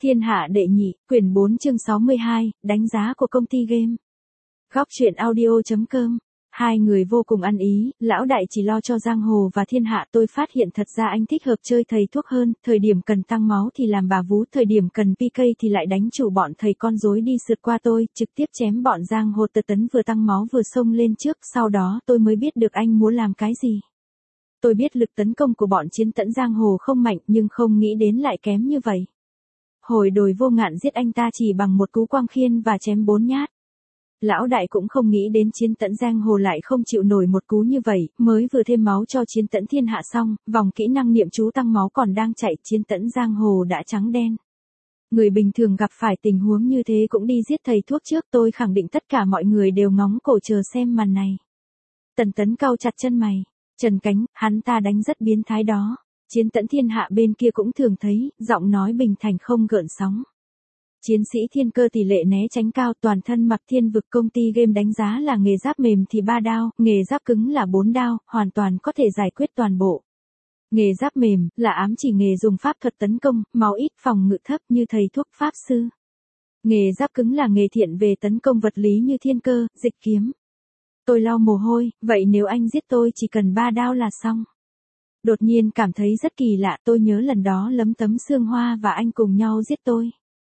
Thiên hạ đệ nhị, quyển 4 chương 62, đánh giá của công ty game. Góc truyện audio.com. Hai người vô cùng ăn ý, lão đại chỉ lo cho giang hồ và thiên hạ. Tôi phát hiện thật ra anh thích hợp chơi thầy thuốc hơn, thời điểm cần tăng máu thì làm bà vú, thời điểm cần PK thì lại đánh chủ bọn thầy con rối đi sượt qua tôi, trực tiếp chém bọn giang hồ. Tờ Tấn vừa tăng máu vừa xông lên trước, sau đó tôi mới biết được anh muốn làm cái gì. Tôi biết lực tấn công của bọn Chiến Tẫn giang hồ không mạnh, nhưng không nghĩ đến lại kém như vậy. Hồi đồi Vô Ngạn giết anh ta chỉ bằng một cú quang khiên và chém 4 nhát. Lão đại cũng không nghĩ đến Chiến Tẫn giang hồ lại không chịu nổi một cú như vậy, mới vừa thêm máu cho Chiến Tẫn thiên hạ xong, vòng kỹ năng niệm chú tăng máu còn đang chạy, Chiến Tẫn giang hồ đã trắng đen. Người bình thường gặp phải tình huống như thế cũng đi giết thầy thuốc trước, tôi khẳng định tất cả mọi người đều ngóng cổ chờ xem màn này. Tần Tấn cau chặt chân mày, Trần Cánh, hắn ta đánh rất biến thái đó. Chiến Tẫn thiên hạ bên kia cũng thường thấy, giọng nói bình thản không gợn sóng. Chiến sĩ thiên cơ tỷ lệ né tránh cao, toàn thân mặc thiên vực. Công ty game đánh giá là nghề giáp mềm thì 3 đao, nghề giáp cứng là 4 đao, hoàn toàn có thể giải quyết toàn bộ. Nghề giáp mềm là ám chỉ nghề dùng pháp thuật tấn công, máu ít, phòng ngự thấp như thầy thuốc pháp sư. Nghề giáp cứng là nghề thiện về tấn công vật lý như thiên cơ, dịch kiếm. Tôi lau mồ hôi, vậy nếu anh giết tôi chỉ cần 3 đao là xong. Đột nhiên cảm thấy rất kỳ lạ, tôi nhớ lần đó Lấm Tấm Sương Hoa và anh cùng nhau giết tôi.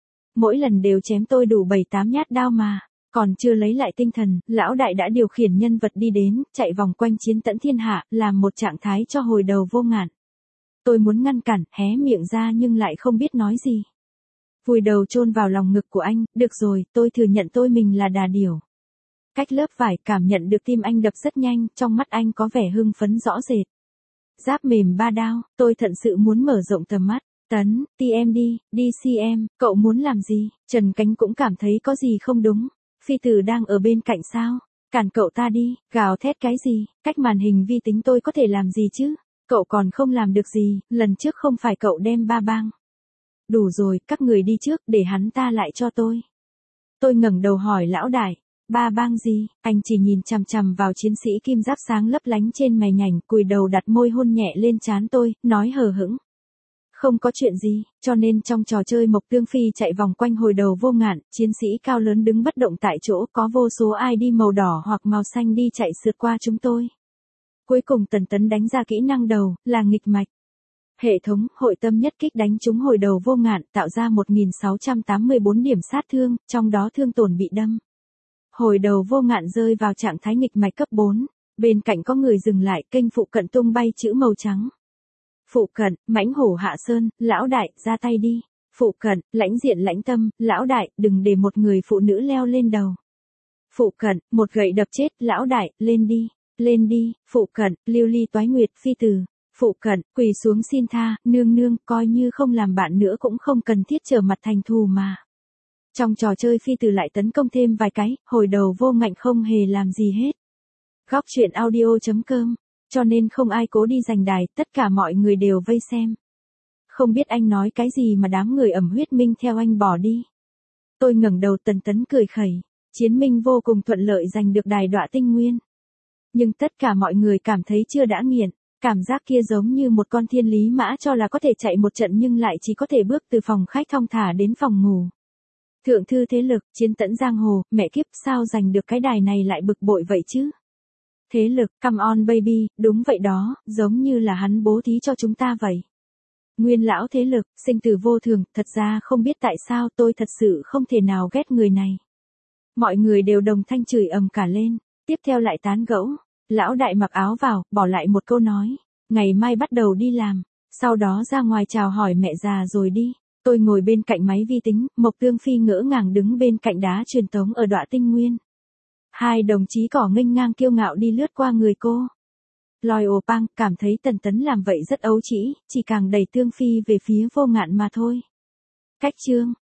Mỗi lần đều chém tôi đủ 7-8 nhát đao mà. Còn chưa lấy lại tinh thần, lão đại đã điều khiển nhân vật đi đến, chạy vòng quanh Chiến Tẫn thiên hạ, làm một trạng thái cho hồi đầu Vô Ngạn. Tôi muốn ngăn cản, hé miệng ra nhưng lại không biết nói gì. Vùi đầu chôn vào lòng ngực của anh, được rồi, tôi thừa nhận tôi mình là đà điểu. Cách lớp vải, cảm nhận được tim anh đập rất nhanh, trong mắt anh có vẻ hưng phấn rõ rệt. Giáp mềm 3 đao, tôi thật sự muốn mở rộng tầm mắt. Tấn, TMD, DCM, cậu muốn làm gì? Trần Cánh cũng cảm thấy có gì không đúng. Phi Tử đang ở bên cạnh sao? Cản cậu ta đi, gào thét cái gì? Cách màn hình vi tính tôi có thể làm gì chứ? Cậu còn không làm được gì, lần trước không phải cậu đem 3 bang. Đủ rồi, các người đi trước, để hắn ta lại cho tôi. Tôi ngẩng đầu hỏi lão đại. 3 bang gì? Anh chỉ nhìn chằm chằm vào chiến sĩ kim giáp sáng lấp lánh trên mày nhảnh, cùi đầu đặt môi hôn nhẹ lên trán tôi, nói hờ hững. Không có chuyện gì, cho nên trong trò chơi Mộc Tương Phi chạy vòng quanh hồi đầu Vô Ngạn, chiến sĩ cao lớn đứng bất động tại chỗ, có vô số ID màu đỏ hoặc màu xanh đi chạy sượt qua chúng tôi. Cuối cùng Tần Tấn đánh ra kỹ năng đầu, là nghịch mạch. Hệ thống, hội tâm nhất kích đánh trúng hồi đầu Vô Ngạn, tạo ra 1684 điểm sát thương, trong đó thương tổn bị đâm. Hồi đầu Vô Ngạn rơi vào trạng thái nghịch mạch cấp 4, bên cạnh có người dừng lại, kênh phụ cận tung bay chữ màu trắng. Phụ cận, mãnh hổ hạ sơn, lão đại, ra tay đi. Phụ cận, lãnh diện lãnh tâm, lão đại, đừng để một người phụ nữ leo lên đầu. Phụ cận, một gậy đập chết, lão đại, lên đi, phụ cận, lưu ly toái nguyệt phi từ. Phụ cận, quỳ xuống xin tha, nương nương, coi như không làm bạn nữa cũng không cần thiết trở mặt thành thù mà. Trong trò chơi phi từ lại tấn công thêm vài cái, hồi đầu Vô Ngạn không hề làm gì hết. Góc truyện audio.com. Cho nên không ai cố đi giành đài, tất cả mọi người đều vây xem. Không biết anh nói cái gì mà đám người ẩm huyết minh theo anh bỏ đi. Tôi ngẩng đầu, Tần Tấn cười khẩy. Chiến minh vô cùng thuận lợi giành được đài Đọa Tinh Nguyên. Nhưng tất cả mọi người cảm thấy chưa đã nghiện. Cảm giác kia giống như một con thiên lý mã cho là có thể chạy một trận nhưng lại chỉ có thể bước từ phòng khách thong thả đến phòng ngủ. Thượng thư thế lực, Chiến Tẫn giang hồ, mẹ kiếp, sao giành được cái đài này lại bực bội vậy chứ? Thế lực, come on baby, đúng vậy đó, giống như là hắn bố thí cho chúng ta vậy. Nguyên lão thế lực, sinh tử vô thường, thật ra không biết tại sao tôi thật sự không thể nào ghét người này. Mọi người đều đồng thanh chửi ầm cả lên, tiếp theo lại tán gẫu. Lão đại mặc áo vào, bỏ lại một câu nói, ngày mai bắt đầu đi làm, sau đó ra ngoài chào hỏi mẹ già rồi đi. Tôi ngồi bên cạnh máy vi tính, Mộc Tương Phi ngỡ ngàng đứng bên cạnh đá truyền tống ở Đọa Tinh Nguyên. Hai đồng chí cỏ nghênh ngang kiêu ngạo đi lướt qua người cô. Loi ồ pang, cảm thấy Tần Tấn làm vậy rất ấu trĩ, chỉ càng đẩy Tương Phi về phía Vô Ngạn mà thôi. Cách chương.